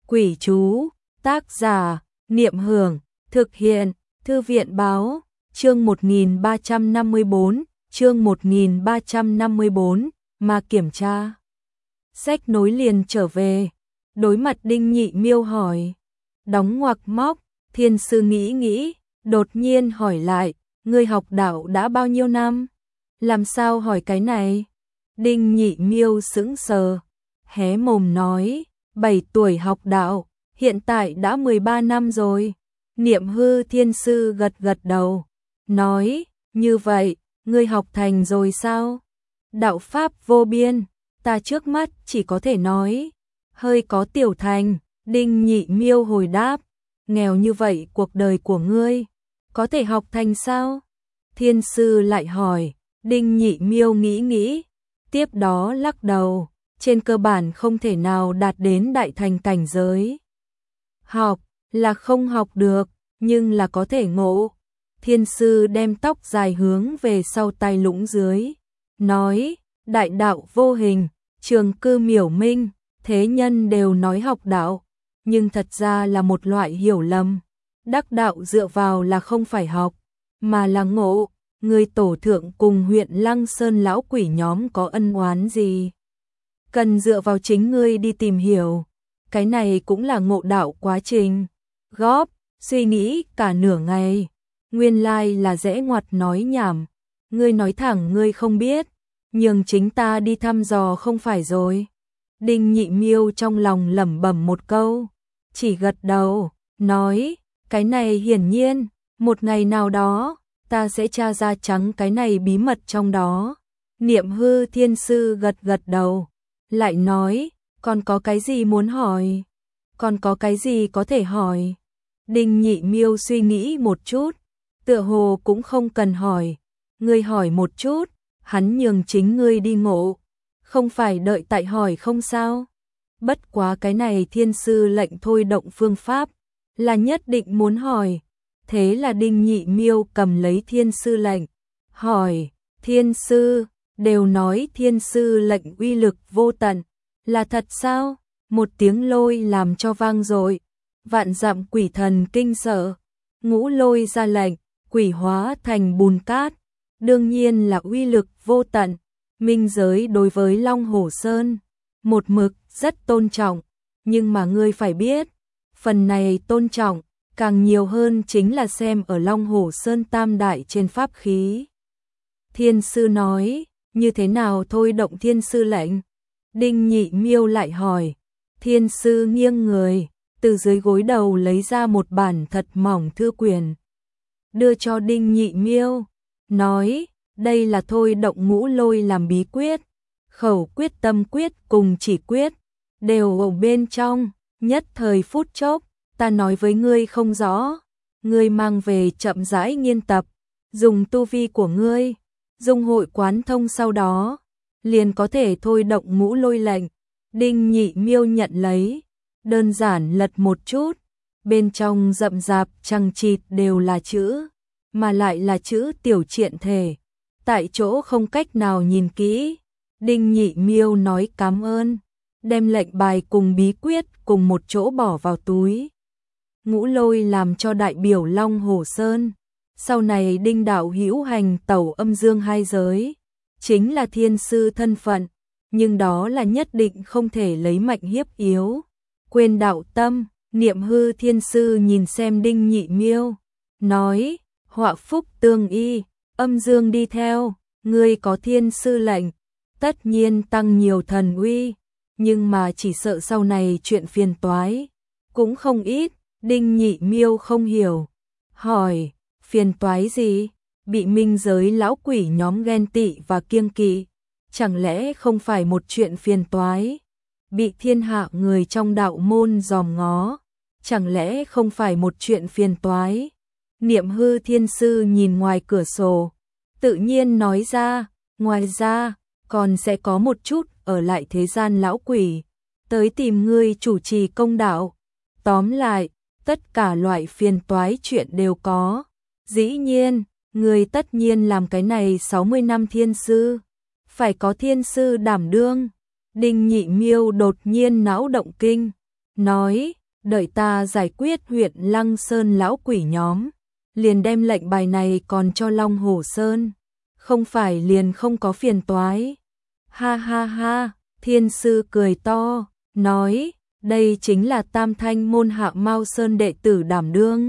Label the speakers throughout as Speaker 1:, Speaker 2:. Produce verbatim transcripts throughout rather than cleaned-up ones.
Speaker 1: Quỷ chú, tác giả, Niệm Hưởng, thực hiện, Thư viện báo, chương một nghìn ba trăm năm mươi tư, chương một nghìn ba trăm năm mươi tư, mà kiểm tra. Sách nối liền trở về, đối mặt Đinh Nhị Miêu hỏi, đóng ngoặc móc, Thiên sư nghĩ nghĩ, đột nhiên hỏi lại, ngươi học đạo đã bao nhiêu năm? Làm sao hỏi cái này? Đinh Nhị Miêu sững sờ, hé mồm nói, bảy tuổi học đạo, hiện tại đã mười ba năm rồi. Niệm Hư Thiên sư gật gật đầu, nói, như vậy, ngươi học thành rồi sao? Đạo pháp vô biên, ta trước mắt chỉ có thể nói, hơi có tiểu thành. Đinh Nhị Miêu hồi đáp, nghèo như vậy cuộc đời của ngươi, có thể học thành sao? Thiên sư lại hỏi, Đinh Nhị Miêu nghĩ nghĩ, tiếp đó lắc đầu, trên cơ bản không thể nào đạt đến đại thành cảnh giới. Học là không học được, nhưng là có thể ngộ. Thiên sư đem tóc dài hướng về sau tai lũng dưới, nói, đại đạo vô hình, trường cư miểu minh, thế nhân đều nói học đạo, nhưng thật ra là một loại hiểu lầm. Đắc đạo dựa vào là không phải học, mà là ngộ. Người tổ thượng cùng huyện Lăng Sơn lão quỷ nhóm có ân oán gì? Cần dựa vào chính ngươi đi tìm hiểu. Cái này cũng là ngộ đạo quá trình. Góp, suy nghĩ cả nửa ngày. Nguyên lai là dễ ngoặt nói nhảm. Ngươi nói thẳng ngươi không biết, nhường chính ta đi thăm dò không phải rồi. Đinh Nhị Miêu trong lòng lẩm bẩm một câu, chỉ gật đầu, nói, cái này hiển nhiên, một ngày nào đó, ta sẽ tra ra trắng cái này bí mật trong đó. Niệm Hư Thiên sư gật gật đầu, lại nói, còn có cái gì muốn hỏi? Còn có cái gì có thể hỏi? Đinh Nhị Miêu suy nghĩ một chút, tựa hồ cũng không cần hỏi, ngươi hỏi một chút, hắn nhường chính ngươi đi ngộ, không phải đợi tại hỏi không sao? Bất quá cái này Thiên sư lệnh thôi động phương pháp, là nhất định muốn hỏi. Thế là Đinh Nhị Miêu cầm lấy Thiên sư lệnh, hỏi, Thiên sư, đều nói Thiên sư lệnh uy lực vô tận, là thật sao? Một tiếng lôi làm cho vang dội, vạn dặm quỷ thần kinh sợ, ngũ lôi ra lệnh, quỷ hóa thành bùn cát, đương nhiên là uy lực vô tận. Minh giới đối với Long Hổ Sơn, một mực rất tôn trọng, nhưng mà ngươi phải biết, phần này tôn trọng, càng nhiều hơn chính là xem ở Long Hổ Sơn tam đại trên pháp khí. Thiên sư nói, như thế nào thôi động Thiên sư lệnh? Đinh Nhị Miêu lại hỏi. Thiên sư nghiêng người, từ dưới gối đầu lấy ra một bản thật mỏng thư quyển, đưa cho Đinh Nhị Miêu, nói, đây là thôi động ngũ lôi làm bí quyết, khẩu quyết tâm quyết cùng chỉ quyết, đều ở bên trong, nhất thời phút chốc. Ta nói với ngươi không rõ, ngươi mang về chậm rãi nghiên tập, dùng tu vi của ngươi, dùng hội quán thông sau đó, liền có thể thôi động ngũ lôi lệnh. Đinh Nhị Miêu nhận lấy, đơn giản lật một chút, bên trong rậm rạp chằng chịt đều là chữ, mà lại là chữ tiểu triện thể, tại chỗ không cách nào nhìn kỹ. Đinh Nhị Miêu nói cảm ơn, đem lệnh bài cùng bí quyết cùng một chỗ bỏ vào túi. Ngũ lôi làm cho đại biểu Long Hổ Sơn, sau này Đinh đạo hữu hành tẩu âm dương hai giới, chính là Thiên sư thân phận, nhưng đó là nhất định không thể lấy mạnh hiếp yếu, quên đạo tâm. Niệm Hư Thiên sư nhìn xem Đinh Nhị Miêu, nói, họa phúc tương y, âm dương đi theo, ngươi có Thiên sư lệnh, tất nhiên tăng nhiều thần uy, nhưng mà chỉ sợ sau này chuyện phiền toái cũng không ít. Đinh Nhị Miêu không hiểu, hỏi, phiền toái gì? Bị minh giới lão quỷ nhóm ghen tị và kiêng kỵ, chẳng lẽ không phải một chuyện phiền toái? Bị thiên hạ người trong đạo môn dòm ngó, chẳng lẽ không phải một chuyện phiền toái? Niệm Hư Thiên sư nhìn ngoài cửa sổ, tự nhiên nói ra, ngoài ra, còn sẽ có một chút ở lại thế gian lão quỷ, tới tìm ngươi chủ trì công đạo. Tóm lại, tất cả loại phiền toái chuyện đều có. Dĩ nhiên, người tất nhiên làm cái này sáu mươi năm Thiên sư, phải có Thiên sư đảm đương. Đinh Nhị Miêu đột nhiên não động kinh, nói, đợi ta giải quyết huyện Lăng Sơn lão quỷ nhóm, liền đem lệnh bài này còn cho Long Hổ Sơn, không phải liền không có phiền toái. Ha ha ha, thiên sư cười to, nói, đây chính là Tam Thanh môn Hạ Mao Sơn đệ tử đảm đương.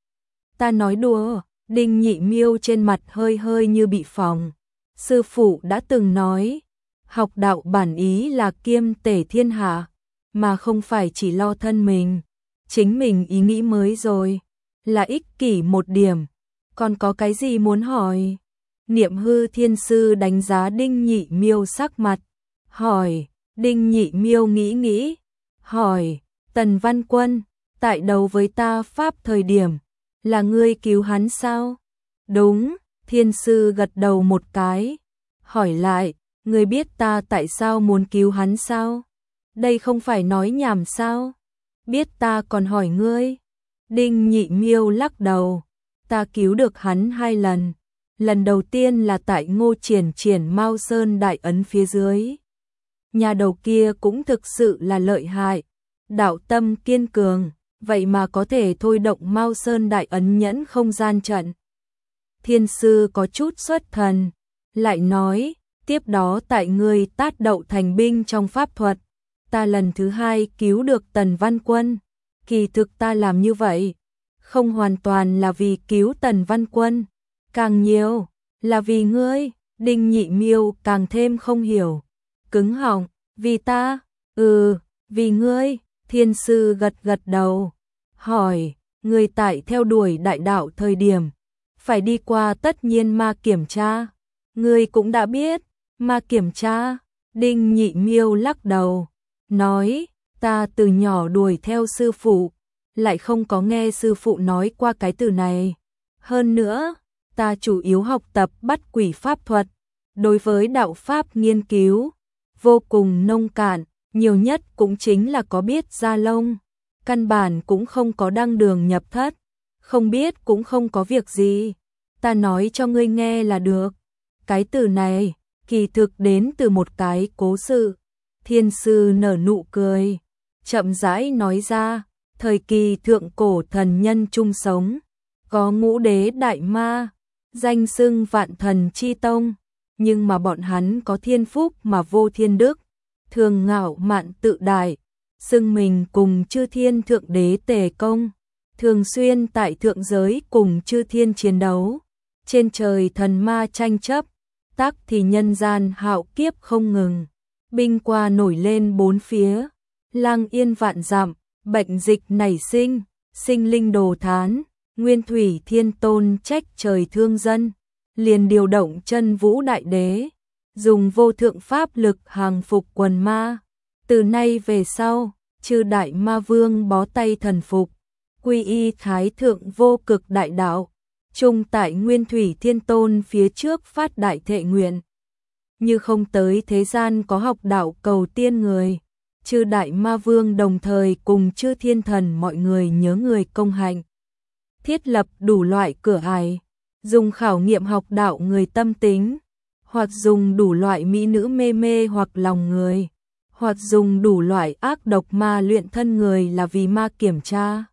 Speaker 1: Ta nói đùa, Đinh Nhị Miêu trên mặt hơi hơi như bị phỏng. Sư phụ đã từng nói, học đạo bản ý là kiêm tể thiên hạ, mà không phải chỉ lo thân mình. Chính mình ý nghĩ mới rồi, là ích kỷ một điểm. Còn có cái gì muốn hỏi? Niệm hư thiên sư đánh giá Đinh Nhị Miêu sắc mặt, hỏi, Đinh Nhị Miêu nghĩ nghĩ, hỏi, Tần Văn Quân, tại đấu với ta pháp thời điểm, là ngươi cứu hắn sao? Đúng, thiên sư gật đầu một cái, hỏi lại, ngươi biết ta tại sao muốn cứu hắn sao? Đây không phải nói nhảm sao? Biết ta còn hỏi ngươi. Đinh Nhị Miêu lắc đầu, ta cứu được hắn hai lần. Lần đầu tiên là tại Ngô Triển Triển Mao Sơn đại ấn phía dưới. Nhà đầu kia cũng thực sự là lợi hại, đạo tâm kiên cường, vậy mà có thể thôi động Mao Sơn đại ấn nhẫn không gian trận. Thiên sư có chút xuất thần, lại nói, tiếp đó tại ngươi tát đậu thành binh trong pháp thuật, ta lần thứ hai cứu được Tần Văn Quân. Kỳ thực ta làm như vậy, không hoàn toàn là vì cứu Tần Văn Quân, càng nhiều là vì ngươi. Đinh Nhị Miêu càng thêm không hiểu, cứng họng, vì ta? Ừ, vì ngươi. Thiên sư gật gật đầu, hỏi, ngươi tại theo đuổi đại đạo thời điểm, phải đi qua tất nhiên ma kiểm tra, ngươi cũng đã biết, ma kiểm tra. Đinh Nhị Miêu lắc đầu, nói, ta từ nhỏ đuổi theo sư phụ, lại không có nghe sư phụ nói qua cái từ này. Hơn nữa, ta chủ yếu học tập bắt quỷ pháp thuật, đối với đạo pháp nghiên cứu, vô cùng nông cạn, nhiều nhất cũng chính là có biết ra lông, căn bản cũng không có đăng đường nhập thất, không biết cũng không có việc gì, ta nói cho ngươi nghe là được. Cái từ này, kỳ thực đến từ một cái cố sự. Thiên sư nở nụ cười, chậm rãi nói ra, thời kỳ thượng cổ thần nhân chung sống, có ngũ đế đại ma, danh xưng vạn thần chi tông, nhưng mà bọn hắn có thiên phúc mà vô thiên đức, thường ngạo mạn tự đại, xưng mình cùng chư thiên thượng đế tề công, thường xuyên tại thượng giới cùng chư thiên chiến đấu, trên trời thần ma tranh chấp, tắc thì nhân gian hạo kiếp không ngừng, binh qua nổi lên bốn phía, lang yên vạn dặm, bệnh dịch nảy sinh, sinh linh đồ thán, nguyên thủy thiên tôn trách trời thương dân, liền điều động chân vũ đại đế, dùng vô thượng pháp lực hàng phục quần ma. Từ nay về sau, chư đại ma vương bó tay thần phục, quy y thái thượng vô cực đại đạo, chung tại nguyên thủy thiên tôn phía trước phát đại thệ nguyện. Như không tới thế gian có học đạo cầu tiên người, chư đại ma vương đồng thời cùng chư thiên thần mọi người nhớ người công hạnh, thiết lập đủ loại cửa ải, dùng khảo nghiệm học đạo người tâm tính, hoặc dùng đủ loại mỹ nữ mê mê hoặc lòng người, hoặc dùng đủ loại ác độc ma luyện thân người là vì ma kiểm tra.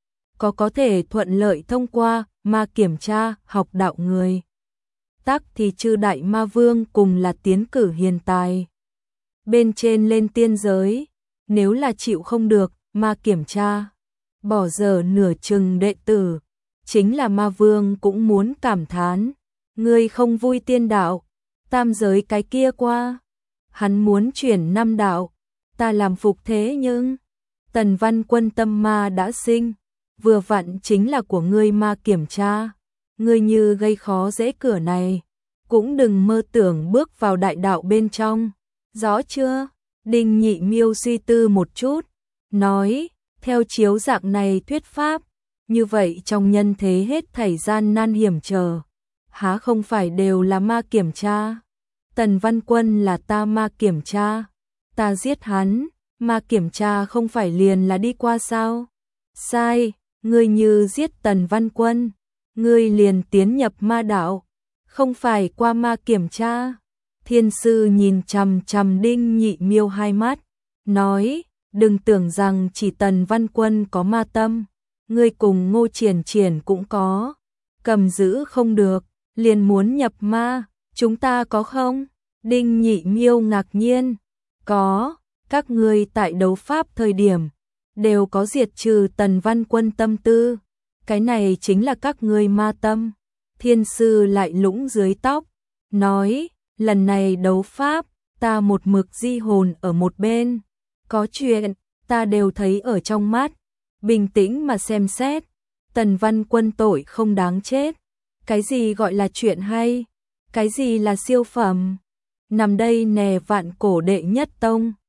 Speaker 1: Có có thể thuận lợi thông qua ma kiểm tra học đạo người, tắc thì chư đại ma vương cùng là tiến cử hiền tài. Bên trên lên tiên giới, nếu là chịu không được ma kiểm tra, bỏ dở nửa chừng đệ tử, chính là ma vương cũng muốn cảm thán, ngươi không vui tiên đạo, tam giới cái kia qua, hắn muốn chuyển năm đạo, ta làm phục thế nhưng, Tần Văn Quân tâm ma đã sinh, vừa vặn chính là của ngươi ma kiểm tra, ngươi như gây khó dễ cửa này, cũng đừng mơ tưởng bước vào đại đạo bên trong, rõ chưa? Đinh Nhị Miêu suy tư một chút, nói, theo chiếu dạng này thuyết pháp, như vậy trong nhân thế hết thảy gian nan hiểm trở, há không phải đều là ma kiểm tra? Tần Văn Quân là ta ma kiểm tra, ta giết hắn, ma kiểm tra không phải liền là đi qua sao? Sai, ngươi như giết Tần Văn Quân, ngươi liền tiến nhập ma đạo, không phải qua ma kiểm tra. Thiên sư nhìn chằm chằm Đinh Nhị Miêu hai mắt, nói, đừng tưởng rằng chỉ Tần Văn Quân có ma tâm, ngươi cùng Ngô Triển Triển cũng có, cầm giữ không được, liền muốn nhập ma, chúng ta có không? Đinh Nhị Miêu ngạc nhiên, có, các ngươi tại đấu pháp thời điểm, đều có diệt trừ Tần Văn Quân tâm tư, cái này chính là các ngươi ma tâm. Thiên sư lại lũng dưới tóc, nói, lần này đấu pháp, ta một mực di hồn ở một bên, có chuyện, ta đều thấy ở trong mắt, bình tĩnh mà xem xét, Tần Văn Quân tội không đáng chết, cái gì gọi là chuyện hay, cái gì là siêu phẩm, nằm đây nè vạn cổ đệ nhất tông,